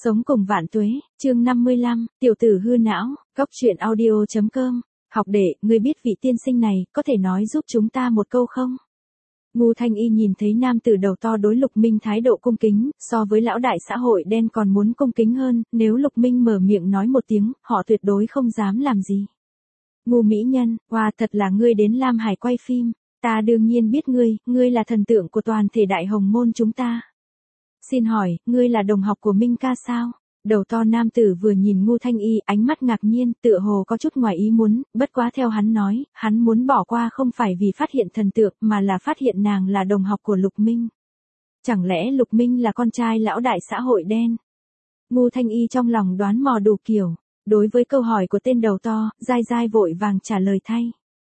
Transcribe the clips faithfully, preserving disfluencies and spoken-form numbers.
Sống cùng vạn tuế, chương năm mươi lăm, tiểu tử hư não, góc truyện audio.com, học đệ, ngươi biết vị tiên sinh này, có thể nói giúp chúng ta một câu không? Ngô Thanh Y nhìn thấy nam tử đầu to đối Lục Minh thái độ cung kính, so với lão đại xã hội đen còn muốn cung kính hơn, nếu Lục Minh mở miệng nói một tiếng, họ tuyệt đối không dám làm gì. Ngô mỹ nhân, wow, thật là ngươi đến Lam Hải quay phim, ta đương nhiên biết ngươi, ngươi là thần tượng của toàn thể đại hồng môn chúng ta. Xin hỏi, ngươi là đồng học của Minh ca sao? Đầu to nam tử vừa nhìn Ngô Thanh Y, ánh mắt ngạc nhiên, tựa hồ có chút ngoài ý muốn, bất quá theo hắn nói, hắn muốn bỏ qua không phải vì phát hiện thần tượng, mà là phát hiện nàng là đồng học của Lục Minh. Chẳng lẽ Lục Minh là con trai lão đại xã hội đen? Ngô Thanh Y trong lòng đoán mò đủ kiểu, đối với câu hỏi của tên đầu to, dai dai vội vàng trả lời thay.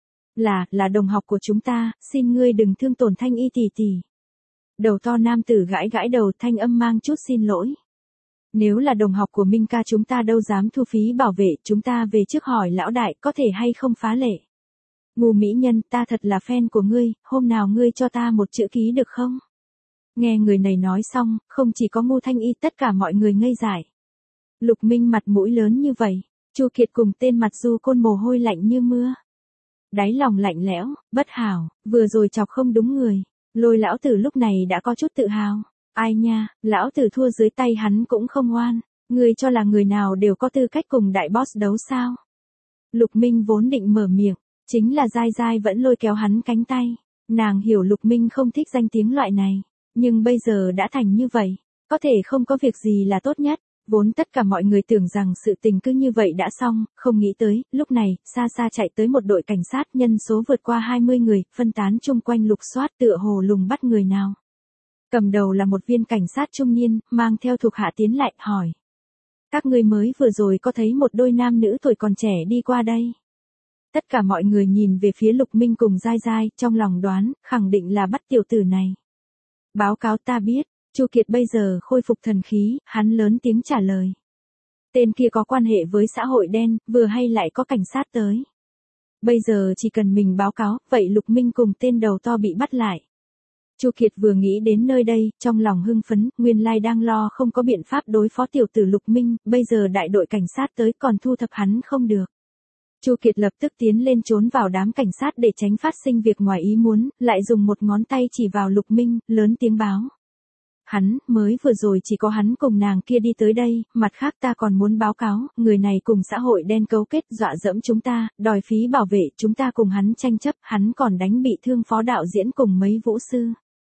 Là, là đồng học của chúng ta, xin ngươi đừng thương tổn Thanh Y tỷ tỷ. Đầu to nam tử gãi gãi đầu, thanh âm mang chút xin lỗi. Nếu là đồng học của Minh ca chúng ta đâu dám thu phí bảo vệ, chúng ta về trước hỏi lão đại có thể hay không phá lệ. Ngô mỹ nhân, ta thật là fan của ngươi, hôm nào ngươi cho ta một chữ ký được không? Nghe người này nói xong, không chỉ có Ngô Thanh Y, tất cả mọi người ngây dại. Lục Minh mặt mũi lớn như vậy, Chu Kiệt cùng tên mặt du côn mồ hôi lạnh như mưa. Đáy lòng lạnh lẽo, bất hảo, vừa rồi chọc không đúng người. Lôi lão tử lúc này đã có chút tự hào. Ai nha, lão tử thua dưới tay hắn cũng không oan. Ngươi cho là người nào đều có tư cách cùng đại boss đấu sao? Lục Minh vốn định mở miệng, chính là dai dai vẫn lôi kéo hắn cánh tay. Nàng hiểu Lục Minh không thích danh tiếng loại này, nhưng bây giờ đã thành như vậy, có thể không có việc gì là tốt nhất. Vốn tất cả mọi người tưởng rằng sự tình cứ như vậy đã xong, không nghĩ tới, lúc này, xa xa chạy tới một đội cảnh sát nhân số vượt qua hai mươi người, phân tán chung quanh lục soát tựa hồ lùng bắt người nào. Cầm đầu là một viên cảnh sát trung niên, mang theo thuộc hạ tiến lại, hỏi. Các ngươi mới vừa rồi có thấy một đôi nam nữ tuổi còn trẻ đi qua đây. Tất cả mọi người nhìn về phía Lục Minh cùng dai dai, trong lòng đoán, khẳng định là bắt tiểu tử này. Báo cáo ta biết. Chu Kiệt bây giờ khôi phục thần khí, hắn lớn tiếng trả lời. Tên kia có quan hệ với xã hội đen, vừa hay lại có cảnh sát tới. Bây giờ chỉ cần mình báo cáo, vậy Lục Minh cùng tên đầu to bị bắt lại. Chu Kiệt vừa nghĩ đến nơi đây, trong lòng hưng phấn, nguyên lai đang lo không có biện pháp đối phó tiểu tử Lục Minh, bây giờ đại đội cảnh sát tới còn thu thập hắn không được. Chu Kiệt lập tức tiến lên trốn vào đám cảnh sát để tránh phát sinh việc ngoài ý muốn, lại dùng một ngón tay chỉ vào Lục Minh, lớn tiếng báo. Hắn, mới vừa rồi chỉ có hắn cùng nàng kia đi tới đây, mặt khác ta còn muốn báo cáo, người này cùng xã hội đen cấu kết dọa dẫm chúng ta, đòi phí bảo vệ, chúng ta cùng hắn tranh chấp, hắn còn đánh bị thương phó đạo diễn cùng mấy vũ sư.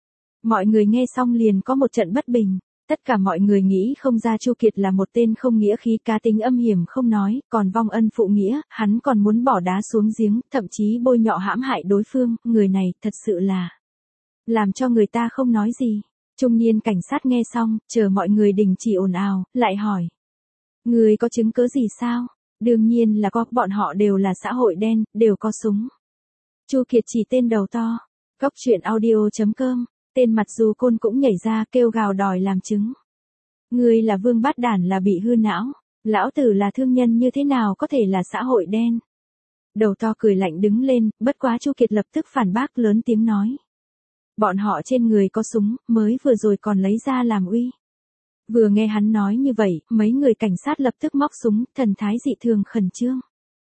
Mọi người nghe xong liền có một trận bất bình, tất cả mọi người nghĩ không ra Chu Kiệt là một tên không nghĩa khí, cá tính âm hiểm không nói, còn vong ân phụ nghĩa, hắn còn muốn bỏ đá xuống giếng, thậm chí bôi nhọ hãm hại đối phương, người này thật sự là làm cho người ta không nói gì. Trung niên cảnh sát nghe xong, chờ mọi người đình chỉ ồn ào, lại hỏi. Người có chứng cứ gì sao? Đương nhiên là có, bọn họ đều là xã hội đen, đều có súng. Chu Kiệt chỉ tên đầu to. Góc truyện audio.com, tên mặt dù côn cũng nhảy ra kêu gào đòi làm chứng. Người là vương bát đản là bị hư não, lão tử là thương nhân như thế nào có thể là xã hội đen? Đầu to cười lạnh đứng lên, bất quá Chu Kiệt lập tức phản bác lớn tiếng nói. Bọn họ trên người có súng, mới vừa rồi còn lấy ra làm uy. Vừa nghe hắn nói như vậy, mấy người cảnh sát lập tức móc súng, thần thái dị thường khẩn trương.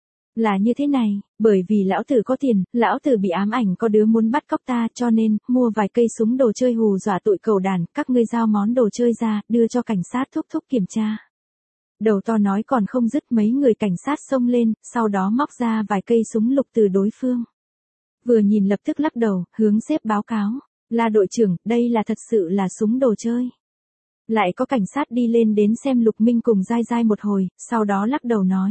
Là như thế này, bởi vì lão tử có tiền, lão tử bị ám ảnh có đứa muốn bắt cóc ta cho nên, mua vài cây súng đồ chơi hù dọa tụi cầu đàn, các ngươi giao món đồ chơi ra, đưa cho cảnh sát thúc thúc kiểm tra. Đầu to nói còn không dứt, mấy người cảnh sát xông lên, sau đó móc ra vài cây súng lục từ đối phương. Vừa nhìn lập tức lắc đầu, hướng sếp báo cáo, là đội trưởng, đây là thật sự là súng đồ chơi. Lại có cảnh sát đi lên đến xem Lục Minh cùng dai dai một hồi, sau đó lắc đầu nói.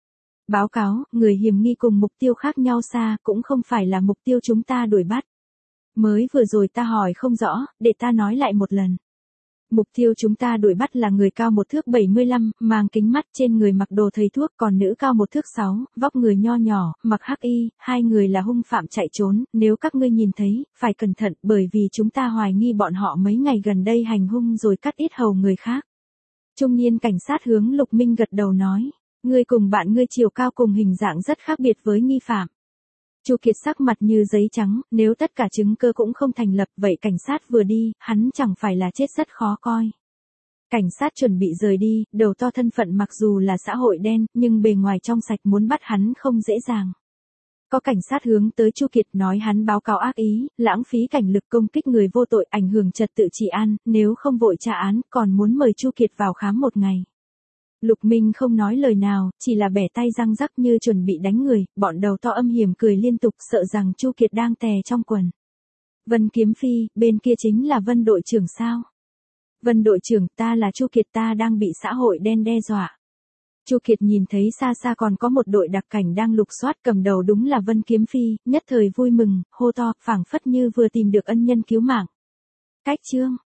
Báo cáo, người hiểm nghi cùng mục tiêu khác nhau xa, cũng không phải là mục tiêu chúng ta đuổi bắt. Mới vừa rồi ta hỏi không rõ, để ta nói lại một lần. Mục tiêu chúng ta đuổi bắt là người cao một thước bảy mươi lăm, mang kính mắt, trên người mặc đồ thầy thuốc, còn nữ cao một thước sáu, vóc người nho nhỏ, mặc hắc y, hai người là hung phạm chạy trốn, nếu các ngươi nhìn thấy, phải cẩn thận, bởi vì chúng ta hoài nghi bọn họ mấy ngày gần đây hành hung rồi cắt ít hầu người khác. Trung niên cảnh sát hướng Lục Minh gật đầu nói, ngươi cùng bạn ngươi chiều cao cùng hình dạng rất khác biệt với nghi phạm. Chu Kiệt sắc mặt như giấy trắng, nếu tất cả chứng cứ cũng không thành lập, vậy cảnh sát vừa đi, hắn chẳng phải là chết rất khó coi. Cảnh sát chuẩn bị rời đi, đầu to thân phận mặc dù là xã hội đen, nhưng bề ngoài trong sạch muốn bắt hắn không dễ dàng. Có cảnh sát hướng tới Chu Kiệt nói hắn báo cáo ác ý, lãng phí cảnh lực công kích người vô tội ảnh hưởng trật tự trị an, nếu không vội tra án, còn muốn mời Chu Kiệt vào khám một ngày. Lục Minh không nói lời nào, chỉ là bẻ tay răng rắc như chuẩn bị đánh người, bọn đầu to âm hiểm cười liên tục sợ rằng Chu Kiệt đang tè trong quần. Vân Kiếm Phi, bên kia chính là Vân đội trưởng sao? Vân đội trưởng, ta là Chu Kiệt, ta đang bị xã hội đen đe dọa. Chu Kiệt nhìn thấy xa xa còn có một đội đặc cảnh đang lục soát, cầm đầu đúng là Vân Kiếm Phi, nhất thời vui mừng, hô to, phảng phất như vừa tìm được ân nhân cứu mạng. Cách chương